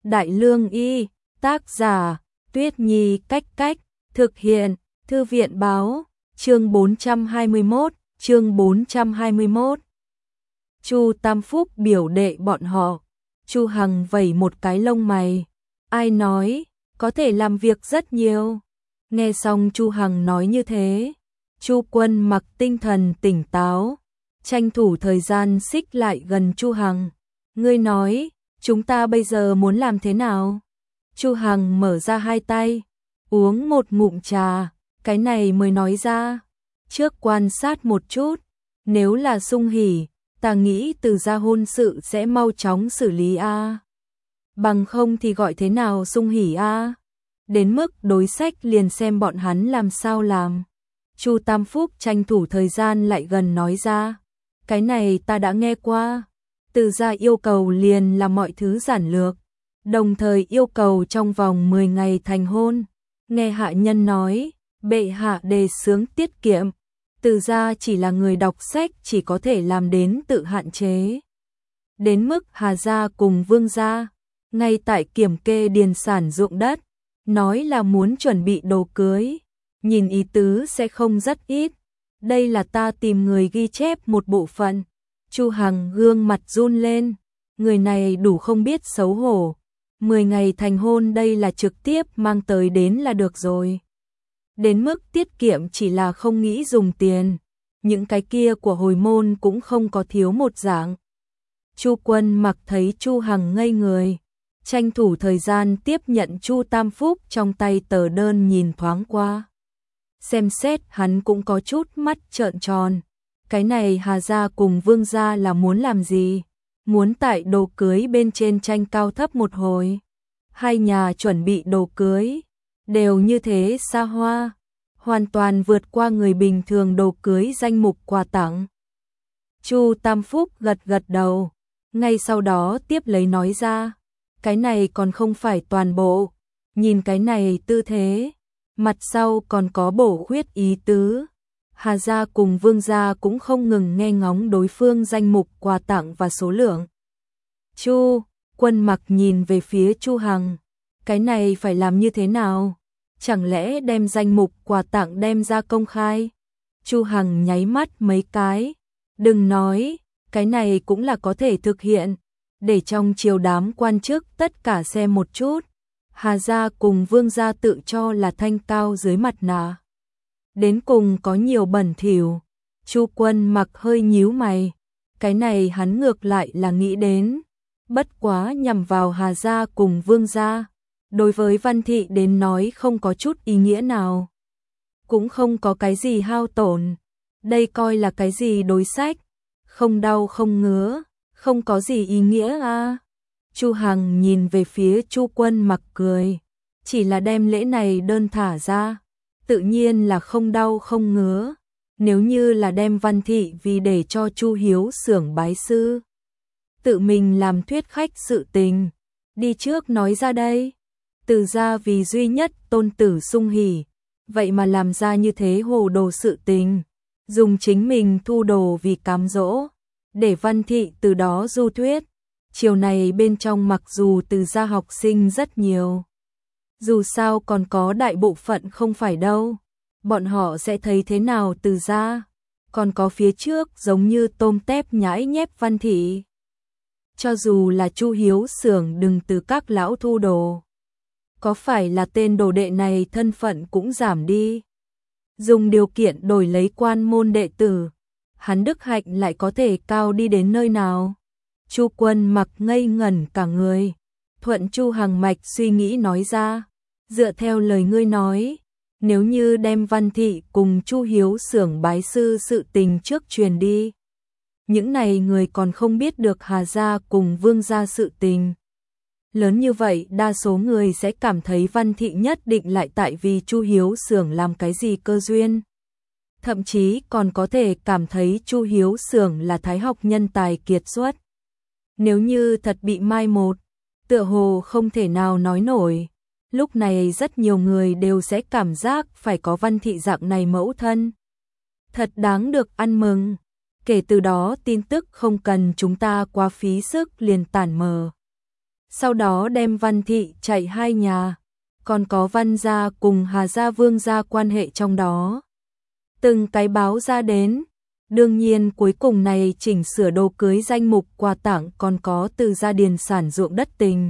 Đại Lương Y, tác giả, Tuyết Nhi Cách Cách, thực hiện, Thư viện Báo, chương 421. Chu Tam Phúc biểu đệ bọn họ. Chu Hằng vẩy một cái lông mày. Ai nói, có thể làm việc rất nhiều. Nghe xong Chu Hằng nói như thế, Chu Quân Mặc tinh thần tỉnh táo, tranh thủ thời gian xích lại gần Chu Hằng. Ngươi nói, chúng ta bây giờ muốn làm thế nào? Chu Hằng mở ra hai tay, uống một ngụm trà, cái này mới nói ra. Trước quan sát một chút, nếu là Sung Hỉ, ta nghĩ Từ gia hôn sự sẽ mau chóng xử lý a. Bằng không thì gọi thế nào Sung Hỉ a? Đến mức đối sách liền xem bọn hắn làm sao làm. Chu Tam Phúc tranh thủ thời gian lại gần nói ra. Cái này ta đã nghe qua. Từ gia yêu cầu liền là mọi thứ giản lược, đồng thời yêu cầu trong vòng 10 ngày thành hôn. Nghe hạ nhân nói, bệ hạ đề xướng tiết kiệm. Từ gia chỉ là người đọc sách chỉ có thể làm đến tự hạn chế. Đến mức Hà gia cùng Vương gia, ngay tại kiểm kê điền sản ruộng đất, nói là muốn chuẩn bị đồ cưới. Nhìn ý tứ sẽ không rất ít. Đây là ta tìm người ghi chép một bộ phận. Chu Hằng gương mặt run lên. Người này đủ không biết xấu hổ. 10 ngày thành hôn đây là trực tiếp mang tới đến là được rồi. Đến mức tiết kiệm chỉ là không nghĩ dùng tiền. Những cái kia của hồi môn cũng không có thiếu một dạng. Chu Quân Mặc thấy Chu Hằng ngây người, tranh thủ thời gian tiếp nhận Chu Tam Phúc trong tay tờ đơn nhìn thoáng qua. Xem xét hắn cũng có chút mắt trợn tròn. Cái này Hà gia cùng Vương gia là muốn làm gì? Muốn tại đồ cưới bên trên tranh cao thấp một hồi. Hai nhà chuẩn bị đồ cưới, đều như thế xa hoa, hoàn toàn vượt qua người bình thường đồ cưới danh mục quà tặng. Chu Tam Phúc gật gật đầu, ngay sau đó tiếp lấy nói ra. Cái này còn không phải toàn bộ, nhìn cái này tư thế, mặt sau còn có bổ khuyết ý tứ. Hà gia cùng Vương gia cũng không ngừng nghe ngóng đối phương danh mục quà tặng và số lượng. Chu Quân Mặc nhìn về phía Chu Hằng, cái này phải làm như thế nào? Chẳng lẽ đem danh mục quà tặng đem ra công khai? Chu Hằng nháy mắt mấy cái, đừng nói, cái này cũng là có thể thực hiện, để trong triều đám quan chức tất cả xem một chút. Hà gia cùng Vương gia tự cho là thanh cao dưới mặt nạ, đến cùng có nhiều bẩn thỉu. Chu Quân Mặc hơi nhíu mày, cái này hắn ngược lại là nghĩ đến, bất quá nhằm vào Hà gia cùng Vương gia, đối với Văn Thị đến nói không có chút ý nghĩa nào, cũng không có cái gì hao tổn. Đây coi là cái gì đối sách, không đau không ngứa, không có gì ý nghĩa a. Chu Hằng nhìn về phía Chu Quân Mặc cười, chỉ là đem lễ này đơn thả ra, tự nhiên là không đau không ngứa. Nếu như là đem Văn Thị vì để cho Chu Hiếu xưởng bái sư, tự mình làm thuyết khách sự tình, đi trước nói ra đây. Từ gia vì duy nhất tôn tử Sung Hỉ, vậy mà làm ra như thế hồ đồ sự tình, dùng chính mình thu đồ vì cám dỗ, để Văn Thị từ đó du thuyết. Chiều này bên trong mặc dù Từ gia học sinh rất nhiều, dù sao còn có đại bộ phận không phải đâu. Bọn họ sẽ thấy thế nào Từ gia? Còn có phía trước giống như tôm tép nhãi nhép Văn Thị. Cho dù là Chu Hiếu xưởng đừng từ các lão thu đồ, có phải là tên đồ đệ này thân phận cũng giảm đi, dùng điều kiện đổi lấy quan môn đệ tử, hắn đức hạnh lại có thể cao đi đến nơi nào? Chu Quân Mặc ngây ngẩn cả người, thuận Chu Hằng mạch suy nghĩ nói ra, dựa theo lời ngươi nói, nếu như đem Văn Thị cùng Chu Hiếu xưởng bái sư sự tình trước truyền đi, những này người còn không biết được Hà gia cùng Vương gia sự tình. Lớn như vậy đa số người sẽ cảm thấy Văn Thị nhất định lại tại vì Chu Hiếu xưởng làm cái gì cơ duyên. Thậm chí còn có thể cảm thấy Chu Hiếu xưởng là thái học nhân tài kiệt xuất. Nếu như thật bị mai một, tựa hồ không thể nào nói nổi. Lúc này rất nhiều người đều sẽ cảm giác phải có Văn Thị dạng này mẫu thân. Thật đáng được ăn mừng. Kể từ đó tin tức không cần chúng ta quá phí sức liền tản mờ. sau đó đem Văn thị chạy hai nhà, còn có Văn gia cùng Hà gia Vương gia quan hệ trong đó. Từng cái báo ra đến, đương nhiên cuối cùng này chỉnh sửa đồ cưới danh mục quà tặng còn có từ gia điền sản ruộng đất tình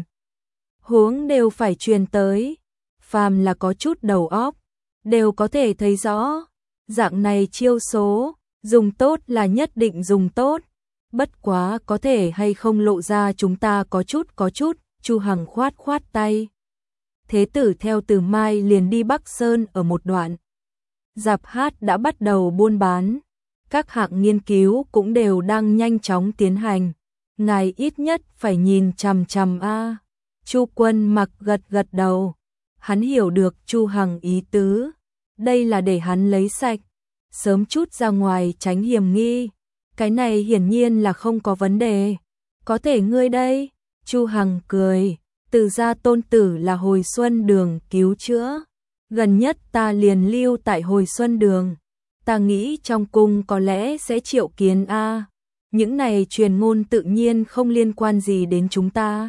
huống đều phải truyền tới, phàm là có chút đầu óc, đều có thể thấy rõ, dạng này chiêu số, dùng tốt là nhất định dùng tốt, bất quá có thể hay không lộ ra chúng ta có chút, Chu Hằng khoát khoát tay. Thế tử theo Từ Mai liền đi Bắc Sơn ở một đoạn. Rạp hát đã bắt đầu buôn bán, các hạng nghiên cứu cũng đều đang nhanh chóng tiến hành, ngài ít nhất phải nhìn chằm chằm a. Chu Quân Mặc gật gật đầu, hắn hiểu được Chu Hằng ý tứ, đây là để hắn lấy sạch, sớm chút ra ngoài tránh hiểm nghi, cái này hiển nhiên là không có vấn đề, có thể ngươi đây, Chu Hằng cười, Từ gia tôn tử là Hồi Xuân Đường cứu chữa, gần nhất ta liền lưu tại Hồi Xuân Đường, ta nghĩ trong cung có lẽ sẽ triệu kiến a. Những này truyền ngôn tự nhiên không liên quan gì đến chúng ta.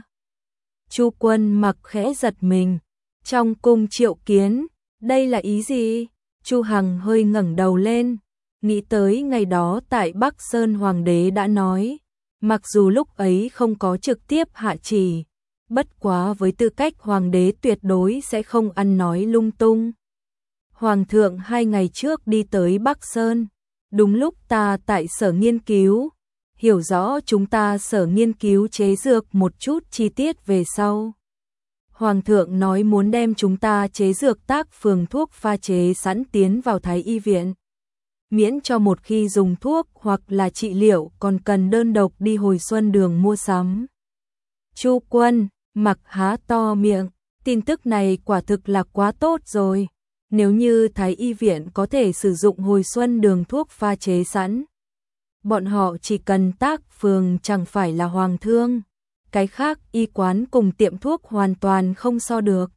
Chu Quân Mặc khẽ giật mình, trong cung triệu kiến, đây là ý gì? Chu Hằng hơi ngẩng đầu lên, nghĩ tới ngày đó tại Bắc Sơn Hoàng đế đã nói, mặc dù lúc ấy không có trực tiếp hạ chỉ, bất quá với tư cách Hoàng đế tuyệt đối sẽ không ăn nói lung tung. Hoàng thượng 2 ngày trước đi tới Bắc Sơn, đúng lúc ta tại sở nghiên cứu, hiểu rõ chúng ta sở nghiên cứu chế dược một chút chi tiết về sau. Hoàng thượng nói muốn đem chúng ta chế dược tác phường thuốc pha chế sẵn tiến vào Thái y viện, miễn cho một khi dùng thuốc hoặc là trị liệu còn cần đơn độc đi Hồi Xuân Đường mua sắm. Chu Quân Mặc há to miệng, tin tức này quả thực là quá tốt rồi. Nếu như Thái y viện có thể sử dụng Hồi Xuân Đường thuốc pha chế sẵn, bọn họ chỉ cần tác phường chẳng phải là hoàng thương, cái khác y quán cùng tiệm thuốc hoàn toàn không so được.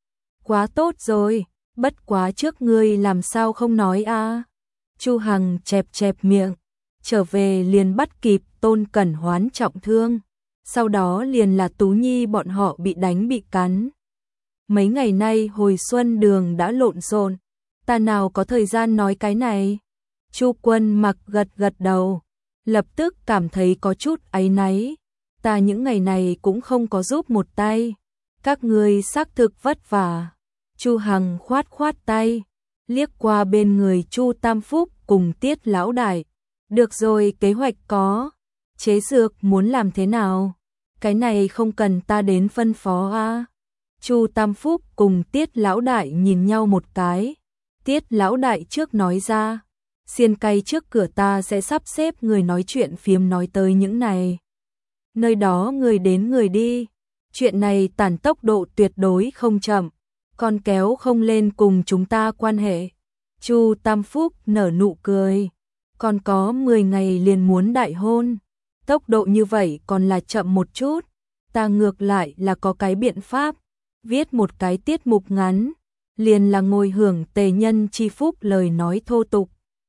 Quá tốt rồi, bất quá trước ngươi làm sao không nói a? Chu Hằng chẹp miệng, trở về liền bắt kịp Tôn Cẩn Hoán trọng thương, sau đó liền là Tú Nhi bọn họ bị đánh bị cắn. Mấy ngày nay Hồi Xuân Đường đã lộn xộn, ta nào có thời gian nói cái này. Chu Quân Mặc gật đầu, lập tức cảm thấy có chút áy náy, ta những ngày này cũng không có giúp một tay, các ngươi xác thực vất vả. Chu Hằng khoát tay, liếc qua bên người Chu Tam Phúc cùng Tiết lão đại, được rồi, kế hoạch có, chế dược muốn làm thế nào, cái này không cần ta đến phân phó a. Chu Tam Phúc cùng Tiết lão đại nhìn nhau một cái, Tiết lão đại trước nói ra, xiên cay trước cửa ta sẽ sắp xếp người nói chuyện phiếm nói tới những này. Nơi đó người đến người đi, chuyện này tản tốc độ tuyệt đối không chậm, còn kéo không lên cùng chúng ta quan hệ. Chu Tam Phúc nở nụ cười, còn có 10 ngày liền muốn đại hôn, tốc độ như vậy còn là chậm một chút, ta ngược lại là có cái biện pháp, viết một cái tiết mục ngắn, liền là ngồi hưởng tề nhân chi phúc lời nói thô tục.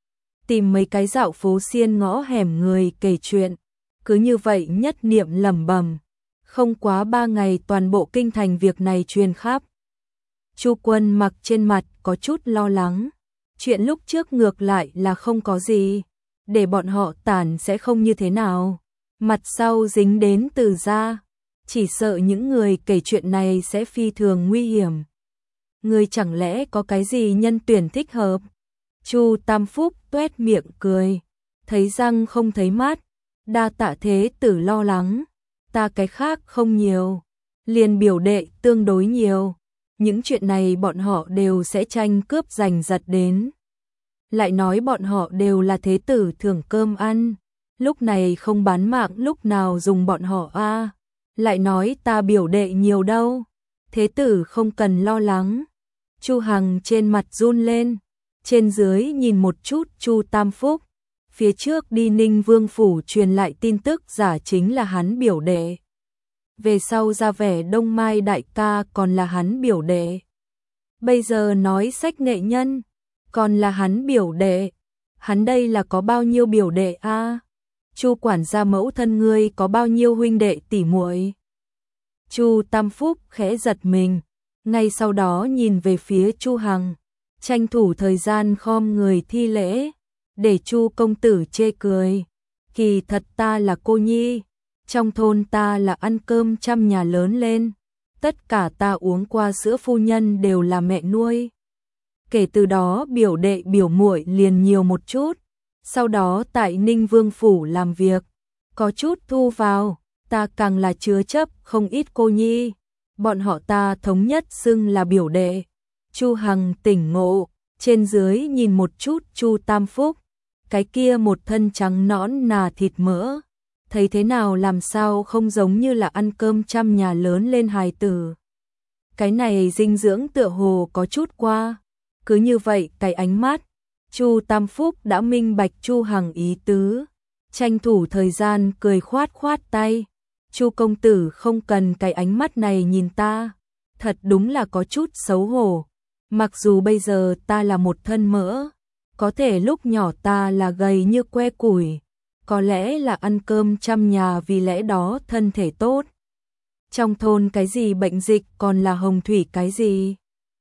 Tìm mấy cái dạo phố xiên ngõ hẻm người kể chuyện, cứ như vậy nhất niệm lẩm bẩm, không quá 3 ngày toàn bộ kinh thành việc này truyền khắp. Chu Quân Mặc trên mặt có chút lo lắng, chuyện lúc trước ngược lại là không có gì, để bọn họ tản sẽ không như thế nào, mặt sau dính đến Từ gia, chỉ sợ những người kể chuyện này sẽ phi thường nguy hiểm. Người chẳng lẽ có cái gì nhân tuyển thích hợp? Chu Tam Phúc tuét miệng cười, thấy răng không thấy mát, đa tạ thế tử lo lắng, ta cái khác không nhiều, liền biểu đệ tương đối nhiều, những chuyện này bọn họ đều sẽ tranh cướp giành giật đến. Lại nói bọn họ đều là thế tử thưởng cơm ăn, lúc này không bán mạng lúc nào dùng bọn họ a. Lại nói ta biểu đệ nhiều đâu, thế tử không cần lo lắng. Chu Hằng trên mặt run lên, trên dưới nhìn một chút Chu Tam Phúc, phía trước đi Ninh Vương phủ truyền lại tin tức giả chính là hắn biểu đệ. Về sau ra vẻ Đông Mai đại ca còn là hắn biểu đệ. Bây giờ nói sách nghệ nhân, còn là hắn biểu đệ. Hắn đây là có bao nhiêu biểu đệ a? Chu quản gia mẫu thân ngươi có bao nhiêu huynh đệ tỷ muội? Chu Tam Phúc khẽ giật mình, ngay sau đó nhìn về phía Chu Hằng, tranh thủ thời gian khom người thi lễ, để Chu công tử chê cười. Kỳ thật ta là cô nhi, trong thôn ta là ăn cơm trăm nhà lớn lên, tất cả ta uống qua sữa phu nhân đều là mẹ nuôi. Kể từ đó biểu đệ biểu muội liền nhiều một chút, sau đó tại Ninh Vương phủ làm việc, có chút thu vào, ta càng là chứa chấp không ít cô nhi, bọn họ ta thống nhất xưng là biểu đệ. Chu Hằng tỉnh ngộ, trên dưới nhìn một chút Chu Tam Phúc, cái kia một thân trắng nõn nà thịt mỡ, thấy thế nào làm sao không giống như là ăn cơm trăm nhà lớn lên hài tử. Cái này dinh dưỡng tựa hồ có chút qua, cứ như vậy cái ánh mắt, Chu Tam Phúc đã minh bạch Chu Hằng ý tứ, tranh thủ thời gian cười khoát khoát tay. Chu công tử không cần cái ánh mắt này nhìn ta, thật đúng là có chút xấu hổ. Mặc dù bây giờ ta là một thân mỡ, có thể lúc nhỏ ta là gầy như que củi, có lẽ là ăn cơm trăm nhà vì lẽ đó thân thể tốt. Trong thôn cái gì bệnh dịch còn là hồng thủy cái gì,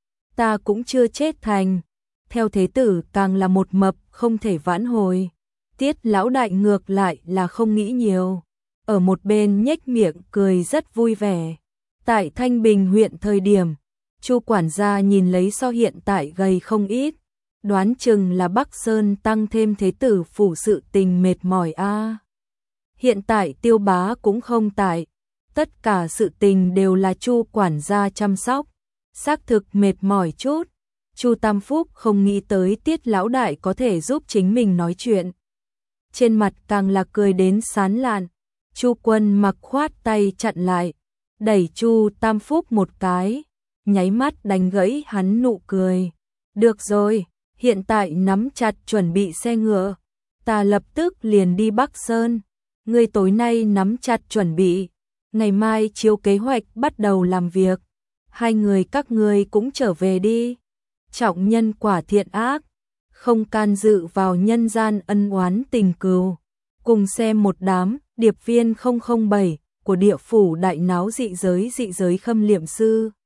ta cũng chưa chết thành. Theo thế tử càng là một mập không thể vãn hồi. Tiết lão đại ngược lại là không nghĩ nhiều, ở một bên nhếch miệng cười rất vui vẻ. Tại Thanh Bình huyện thời điểm, Chu quản gia nhìn lấy so hiện tại gầy không ít, đoán chừng là Bắc Sơn tăng thêm thế tử phủ sự tình mệt mỏi a. Hiện tại Tiêu bá cũng không tại, tất cả sự tình đều là Chu quản gia chăm sóc, xác thực mệt mỏi chút. Chu Tam Phúc không nghĩ tới Tiết lão đại có thể giúp chính mình nói chuyện, trên mặt càng là cười đến sán lạn. Chu Quân mặc khoát tay chặn lại, đẩy Chu Tam Phúc một cái, nháy mắt đánh gãy hắn nụ cười. Được rồi, hiện tại nắm chặt chuẩn bị xe ngựa, ta lập tức liền đi Bắc Sơn. Ngươi tối nay nắm chặt chuẩn bị, ngày mai chiếu kế hoạch bắt đầu làm việc. Hai người các ngươi cũng trở về đi. Trọng nhân quả thiện ác, không can dự vào nhân gian ân oán tình cừu. Cùng xem một đám điệp viên 007 của địa phủ đại náo dị giới khâm liệm sư.